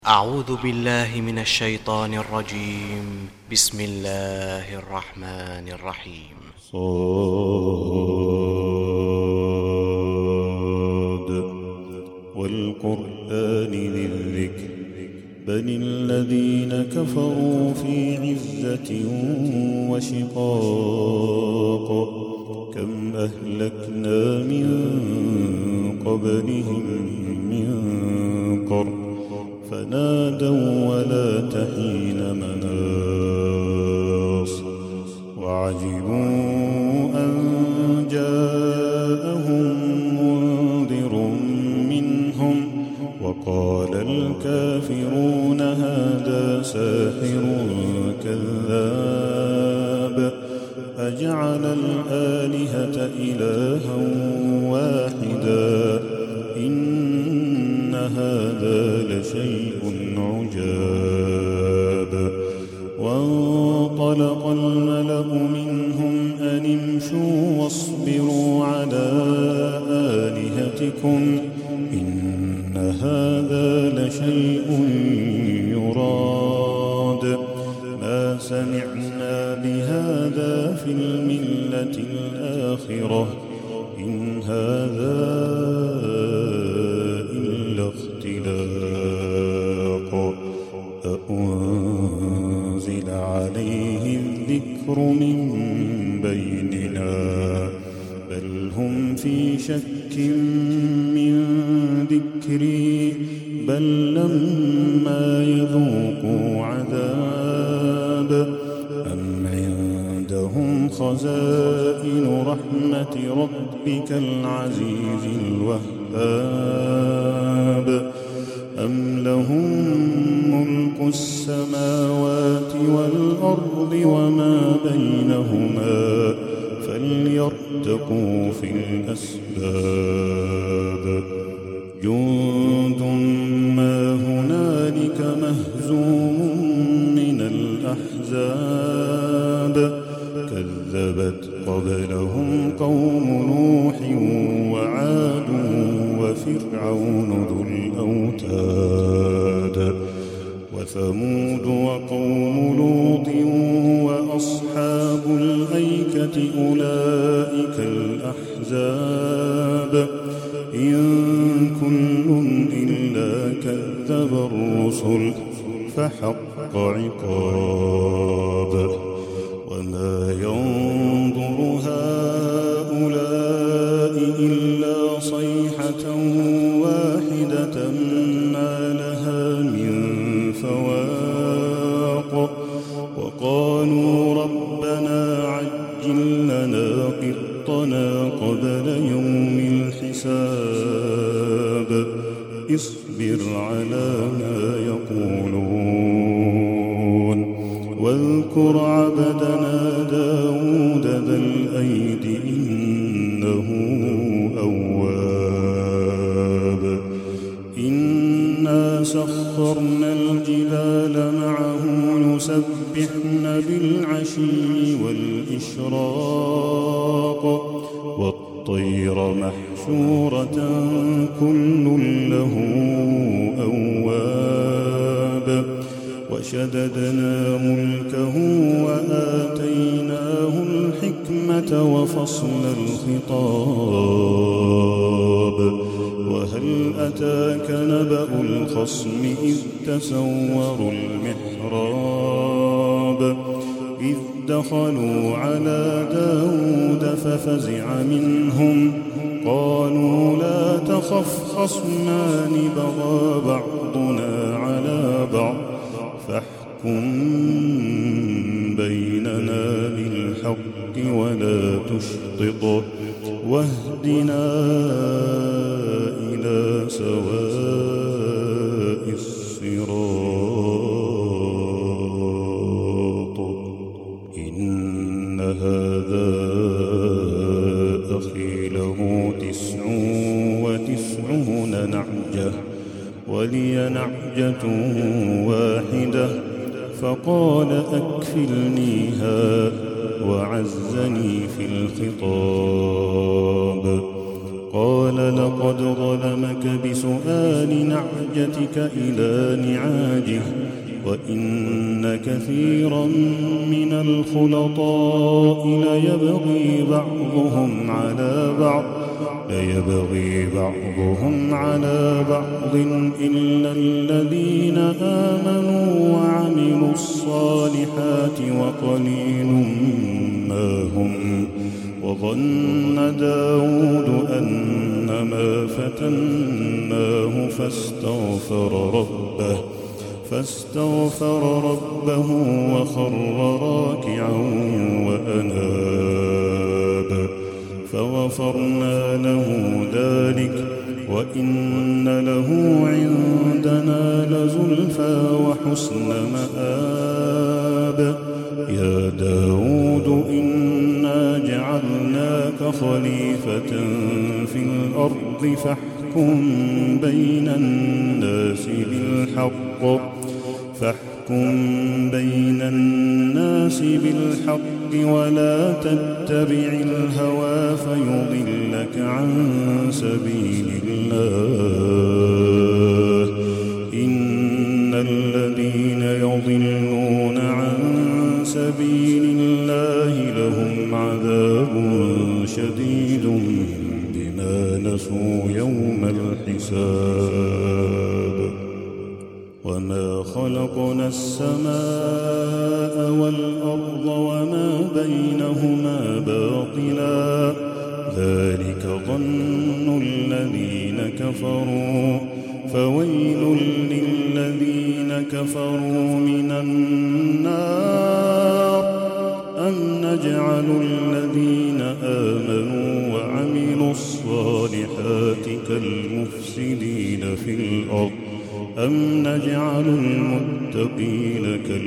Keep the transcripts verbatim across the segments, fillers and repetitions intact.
أعوذ بالله من الشيطان الرجيم. بسم الله الرحمن الرحيم. صاد والقرآن ذي الذكر بل الذين كفروا في عزة وشقاق كم أهلكنا من قبلهم من قرن فنادوا ولا تحين مناص وعجبوا أن جاءهم منذر منهم وقال الكافرون هذا ساحر كذاب أجعل الآلهة إلها واحدا إن هذا لشيء عجاب وانطلق الملأ منهم أن امشوا واصبروا على آلهتكم إن هذا لشيء يراد ما سمعنا بهذا في الملة الآخرة إن هذا إلا اختلاق أأنزل عليه الذكر من بيننا بل هم في شك من ذكري بل لما يذوقوا عذاب أم عندهم خزائن رحمة ربك العزيز الوهاب أم لهم ملك السماوات والأرض وما بينهما فليرتقوا في الأسباب جند ما هنالك مهزوم من الأحزاب كذبت قبلهم قوم نوح وعاد وفرعون ذو الأوتاد وثمود وقوم لوط وأصحاب الأيكة أولئك الأحزاب إن كل إلا كذب الرسل فحق عقاب وما ينظر هؤلاء إلا صيحة واحدة ما لها من فواق وقالوا ربنا عجل لنا قطنا قبل يوم الحساب اصبر على ما يقولون واذكر عبدنا داود ذا الأيد إنه أواب إنا سخرنا الجبال معه يسبحن بالعشي والإشراق والطير محشورة كل له أواب وشددنا ملكه وآتيناه الحكمة وفصل الخطاب وهل أتاك نبأ الخصم إذ تسوروا المحراب إذ دخلوا على داود ففزع منهم قالوا لا تخف خصمان بغى بعضنا على بعض فاحكم بيننا بالحق ولا تشطط واهدنا إلى سواء الصراط إن هذا أخي له تسع وتسعون نعجة ولي نعجة واحدة فقال أكفلنيها وعزني في الخطاب قال لقد ظلمك بسؤال نعجتك إلى نعاجه وإن كثيرا من الخلطاء ليبغي بعضهم على بعض ليبغي بعضهم على بعض إلا الذين آمنوا وعملوا الصالحات وقليل ما هم. وظن داود أنما فتناه فاستغفر ربه فاستغفر ربه وخر راكعا وأناب فغفرنا له ذلك وإن له عندنا لزلفى وحسن مآب. يا داود إنا جعلناك خليفة في الأرض فاحكم بين الناس بالحق فاحكم بين الناس بالحق ولا تتبع الهوى فيضلك عن سبيل الله. إن الذين يضلون عن سبيل الله لهم عذاب شديد بما نسوا يوم الحساب. وما خلقنا السماء والأرض وما بينهما باطلا ذلك ظن الذين كفروا فويل للذين كفروا من النار. أم نجعل الذين آمنوا وعملوا الصالحات كالمفسدين في الأرض أم نجعل المتقين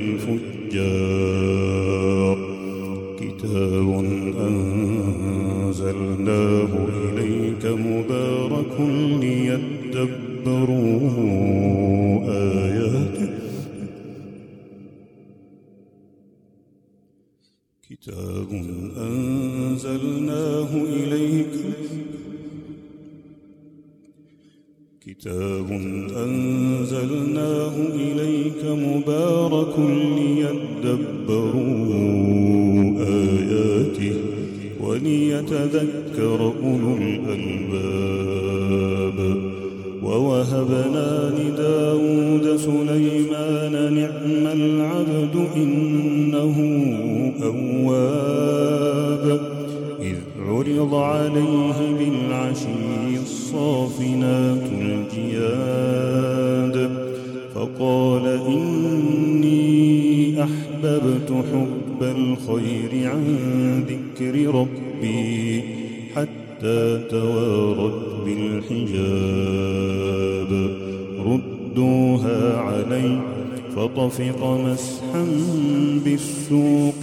كالفجار. كتاب أنزلناه إليك مبارك ليدبروا آياته كتاب أنزلناه إليك كتاب أنزلناه إليك مبارك ليدبروا آياته وليتذكر أولو الألباب. ووهبنا لداود سليمان نعم العبد إنه أواب. إذ عرض عليه بالعشي الصافنات الجياد فقال إني أحببت حب الخير عن ذكر ربي حتى توارت بالحجاب. ردوها علي فطفق مسحا بالسوق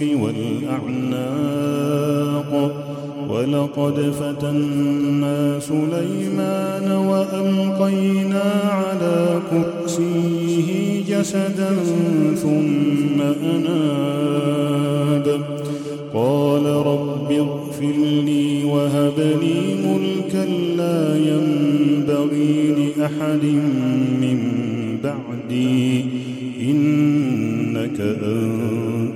والأعناق. ولقد فتنا سليمان وألقينا على كرسيه جسدا ثم أناب. قال رب اغفر لي وهب لي ملكا لا ينبغي لأحد من بعدي إنك أنت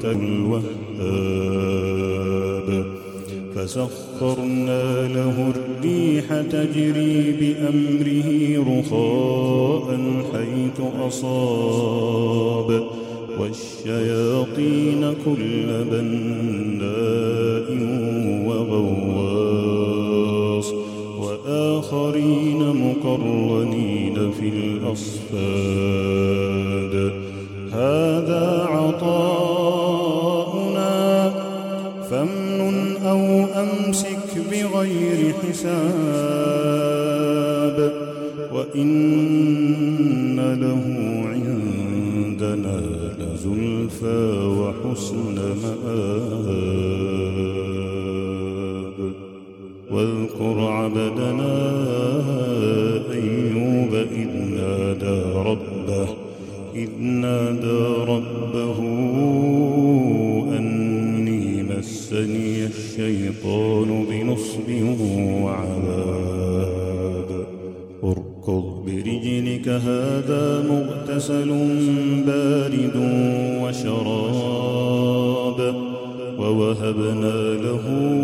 الوهاب. فسخرنا له الريح تجري بأمره رخاء حيث أصاب والشياطين كل بناء وغواص وآخرين مقرنين في الأصفاد. هذا عطاؤنا فامنن أو أمسك بغير حساب. وإن له عندنا لزلفى وحسن مآب. واذكر عبدنا أيوب إذ نادى ربه إذ نادى ربه أني مسني الشيطان بنصب وعذاب. قبلك هذا مغتسل بارد وشراب ووهبنا له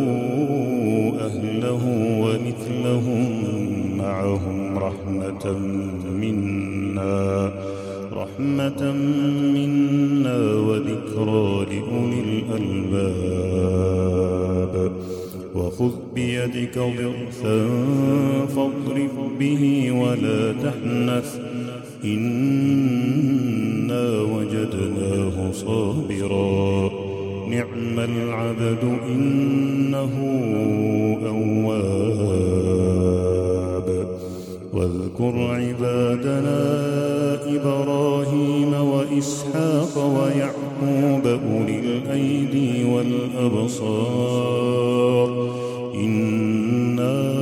أهله ومثلهم معهم رحمة منا رحمة منا وذكرى لأولي الألباب وخذ بيدك ضغثا فاضرب به ولا تحنث إنا وجدناه صابرا نعم العبد إنه أواب واذكر عبادنا إبراهيم وإسحاق ويعقوب أولي الأيدي والأبصار إنا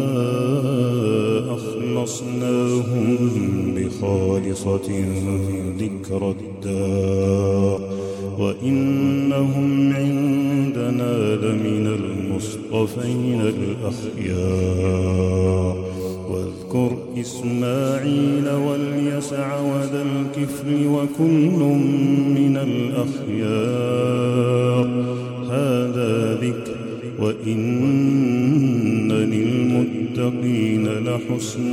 أخلصناهم بخالصة ذكر الدار وإنهم عندنا لمن المصطفين الأخيار واذكر إسماعيل واليسع وذا الكفل وكل من الأخيار هذا ذكر وإن للمتقين لحسن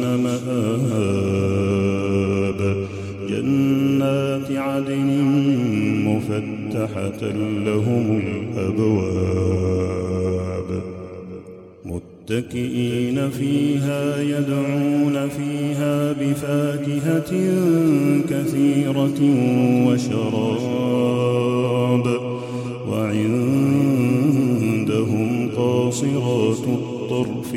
مآب جنات عدن مفتحة لهم الأبواب متكئين فيها يدعون فيها بفاكهة كثيرة وشراب وعندهم قاصرات الطرف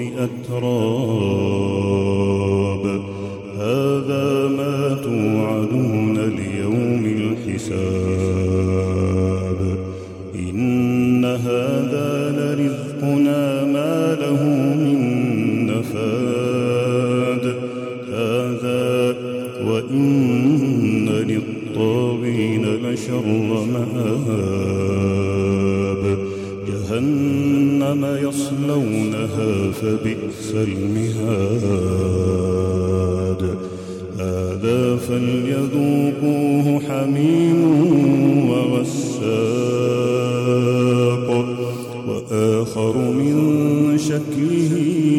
أتراب هذا ما توعدون ليوم الحساب إن هذا لرزقنا ما له من نفاد هذا وإن للطاغين لشر مآب جهنم يصلونها فبئس المهاد هذا فليذوقوه حميم وغساق وآخر من شكله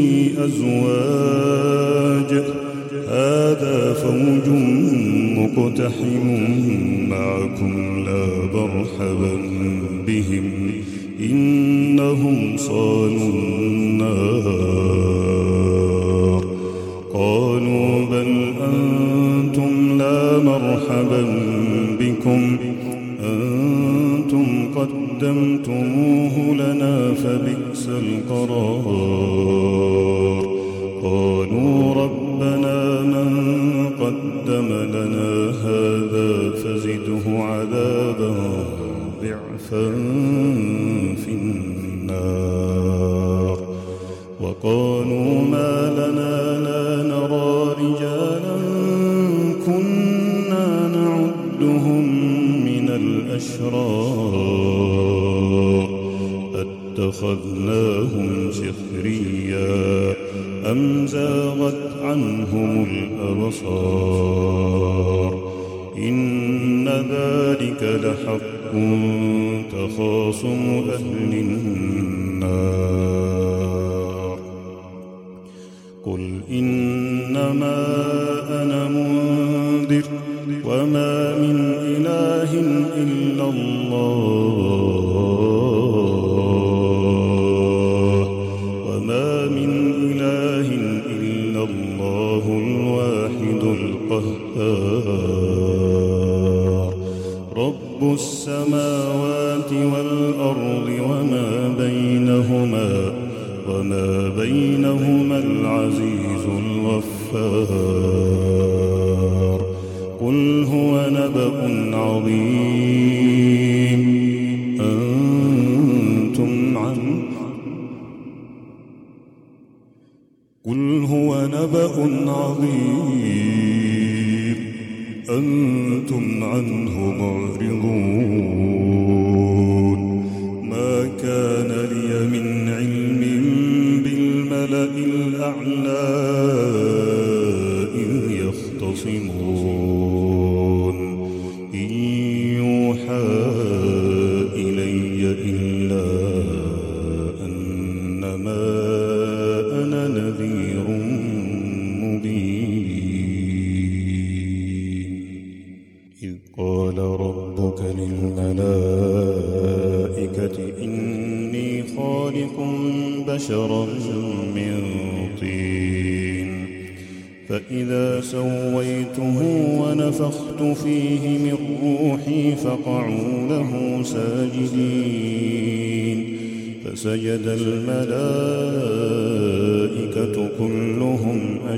أزواج هذا فوج مقتحم معكم لا مرحبا بهم إنهم صالوا النار قالوا بل أنتم لا مرحبا بكم أنتم قدمتموه لنا فبئس القرار قالوا ربنا من قدم لنا هذا فزده عذابا ضعفا في النار وقالوا ما لنا لا نرى رجالا كنا نعدهم من الأشرار اتخذناهم سخريا أم زاغت عنهم الأبصار إن ذلك لحق تخاصم أهل النار قل إنما أنا منذر وما من إله إلا الله وما من إله إلا الله الواحد القهار رب السماوات والأرض وما بينهما وما بينهما العزيز الغفار قل هو نبأ عظيم أنتم عنه قل هو نبأ عظيم أنتم عنه معرضون ما كان لي من علم بالملأ الأعلى إذ يختصمون إذ قال ربك للملائكة إني خالق بشرا من طين فإذا سويته ونفخت فيه من روحي فقعوا له ساجدين فسجد الملائكة كلهم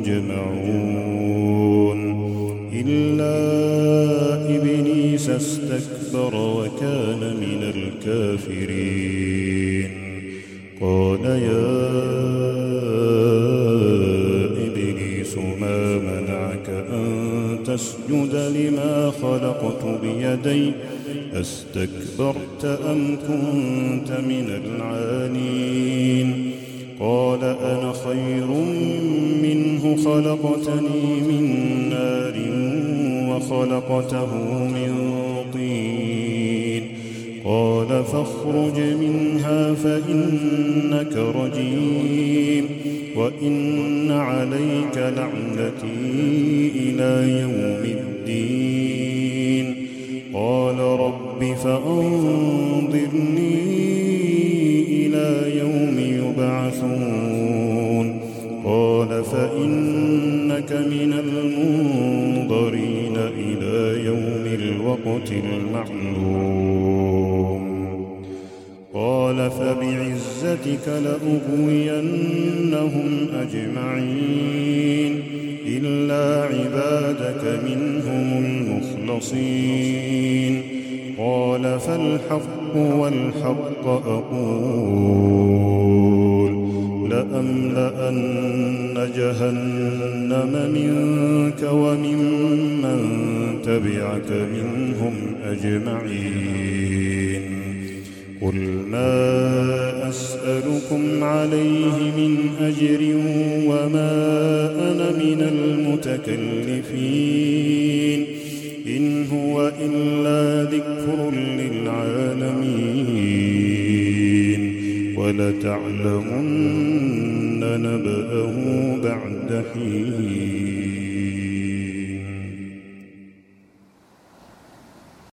أجمعون إلا إبليس استكبر وكان من الكافرين قال يا إبليس ما منعك أن تسجد لما خلقت بيدي أستكبرت أم كنت من العالين قال أنا خير منه خلقتني من نار وخلقته من طين قال فاخرج منها فإنك رجيم وإن عليك لعنتي إلى يوم الدين قال رب فأنظرني إلى يوم يبعثون قال فإنك من المنظرين إلى يوم الوقت المعلوم قال فبعزتك لأغوينهم أجمعين إلا عبادك منهم المخلصين قال فالحق والحق أقول لأملأن جهنم منك وممن تبعك منهم أجمعين قل ما أسألكم عليه من أجر وما أنا من المتكلفين إن هو إلا ذكر للعالمين ولتعلمن نبأه بعد حين